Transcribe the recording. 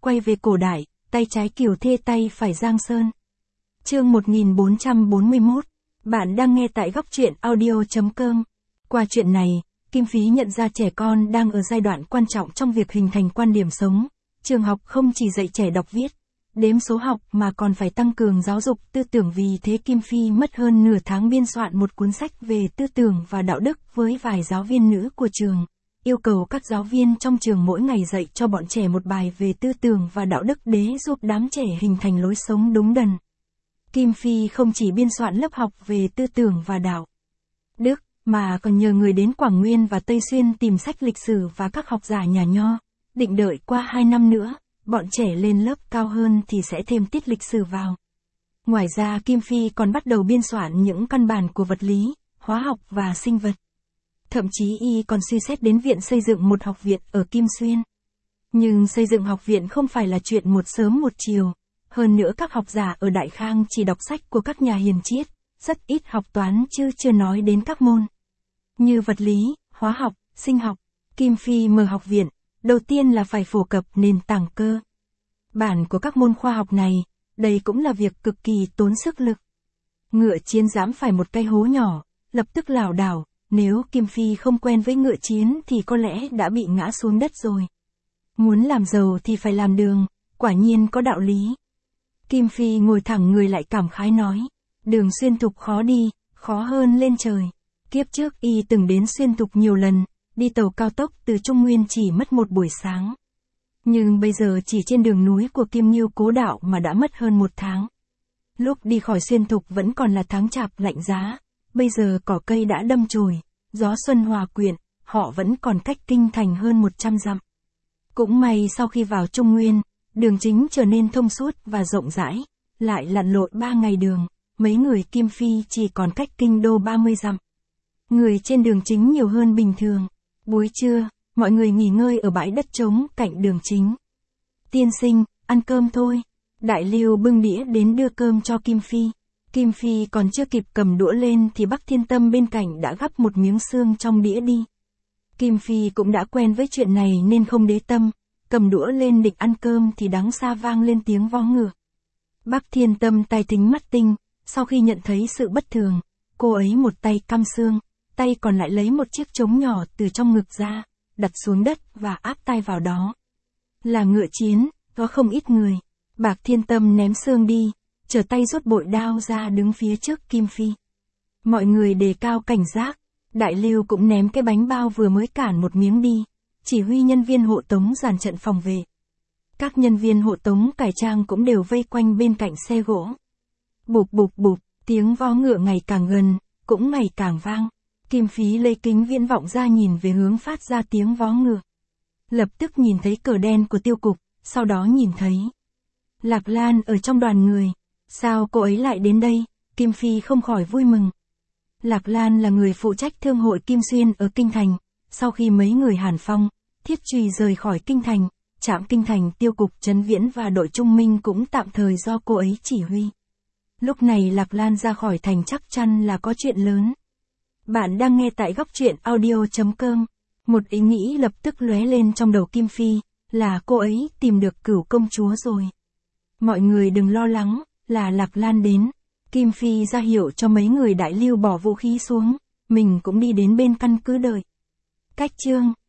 quay về cổ đại, tay trái Kiều Thê tay phải Giang Sơn. Chương 1441. Bạn đang nghe tại góc truyện audio.com. Qua chuyện này, Kim Phí nhận ra trẻ con đang ở giai đoạn quan trọng trong việc hình thành quan điểm sống. Trường học không chỉ dạy trẻ đọc viết, đếm số học mà còn phải tăng cường giáo dục tư tưởng, vì thế Kim Phi mất hơn nửa tháng biên soạn một cuốn sách về tư tưởng và đạo đức với vài giáo viên nữ của trường. Yêu cầu các giáo viên trong trường mỗi ngày dạy cho bọn trẻ một bài về tư tưởng và đạo đức để giúp đám trẻ hình thành lối sống đúng đắn. Kim Phi không chỉ biên soạn lớp học về tư tưởng và đạo đức, mà còn nhờ người đến Quảng Nguyên và Tây Xuyên tìm sách lịch sử và các học giả nhà Nho, định đợi qua 2 năm nữa, bọn trẻ lên lớp cao hơn thì sẽ thêm tiết lịch sử vào. Ngoài ra Kim Phi còn bắt đầu biên soạn những căn bản của vật lý, hóa học và sinh vật. Thậm chí y còn suy xét đến viện xây dựng một học viện ở Kim Xuyên. Nhưng xây dựng học viện không phải là chuyện một sớm một chiều. Hơn nữa các học giả ở Đại Khang chỉ đọc sách của các nhà hiền triết, rất ít học toán chứ chưa nói đến các môn như vật lý, hóa học, sinh học. Kim Phi mở học viện, đầu tiên là phải phổ cập nền tảng cơ bản của các môn khoa học này, đây cũng là việc cực kỳ tốn sức lực. Ngựa chiến dẫm phải một cái hố nhỏ, lập tức lảo đảo, nếu Kim Phi không quen với ngựa chiến thì có lẽ đã bị ngã xuống đất rồi. Muốn làm giàu thì phải làm đường, quả nhiên có đạo lý. Kim Phi ngồi thẳng người lại cảm khái nói, đường Xuyên Thục khó đi, khó hơn lên trời. Kiếp trước y từng đến Xuyên Thục nhiều lần, đi tàu cao tốc từ Trung Nguyên chỉ mất một buổi sáng. Nhưng bây giờ chỉ trên đường núi của Kim Nghiêu Cố Đạo mà đã mất hơn 1 tháng. Lúc đi khỏi Xuyên Thục vẫn còn là tháng Chạp lạnh giá, bây giờ cỏ cây đã đâm chồi, gió xuân hòa quyện, họ vẫn còn cách kinh thành hơn 100 dặm. Cũng may sau khi vào Trung Nguyên, đường chính trở nên thông suốt và rộng rãi, lại lặn lội 3 ngày đường, mấy người Kim Phi chỉ còn cách kinh đô 30 dặm. Người trên đường chính nhiều hơn bình thường. Buổi trưa, mọi người nghỉ ngơi ở bãi đất trống cạnh đường chính. Tiên sinh, ăn cơm thôi. Đại Lưu bưng đĩa đến đưa cơm cho Kim Phi. Kim Phi còn chưa kịp cầm đũa lên thì Bắc Thiên Tâm bên cạnh đã gắp một miếng xương trong đĩa đi. Kim Phi cũng đã quen với chuyện này nên không để tâm, cầm đũa lên định ăn cơm thì đằng xa vang lên tiếng vó ngựa. Bắc Thiên Tâm tai thính mắt tinh, sau khi nhận thấy sự bất thường, cô ấy một tay căm xương, tay còn lại lấy một chiếc trống nhỏ từ trong ngực ra, đặt xuống đất và áp tai vào đó. Là ngựa chiến, có không ít người. Bạc Thiên Tâm ném xương đi, trở tay rút bội đao ra đứng phía trước Kim Phi. Mọi người đề cao cảnh giác, Đại Lưu cũng ném cái bánh bao vừa mới cản một miếng đi, chỉ huy nhân viên hộ tống dàn trận phòng vệ. Các nhân viên hộ tống cải trang cũng đều vây quanh bên cạnh xe gỗ. Bụp bụp bụp, tiếng vó ngựa ngày càng gần, cũng ngày càng vang. Kim Phí lấy kính viễn vọng ra nhìn về hướng phát ra tiếng vó ngựa. Lập tức nhìn thấy cờ đen của Tiêu Cục, sau đó nhìn thấy Lạc Lan ở trong đoàn người. Sao cô ấy lại đến đây? Kim Phi không khỏi vui mừng. Lạc Lan là người phụ trách thương hội Kim Xuyên ở Kinh Thành. Sau khi mấy người Hàn Phong, Thiết Trùy rời khỏi Kinh Thành, trạm Kinh Thành Tiêu Cục Trấn Viễn và đội Trung Minh cũng tạm thời do cô ấy chỉ huy. Lúc này Lạc Lan ra khỏi thành chắc chắn là có chuyện lớn. Bạn đang nghe tại góc truyện audio.com. Một ý nghĩ lập tức lóe lên trong đầu Kim Phi, là cô ấy tìm được Cửu công chúa rồi. Mọi người đừng lo lắng, là Lạc Lan đến. Kim Phi ra hiệu cho mấy người Đại Lưu bỏ vũ khí xuống, mình cũng đi đến bên căn cứ đợi. Cách chương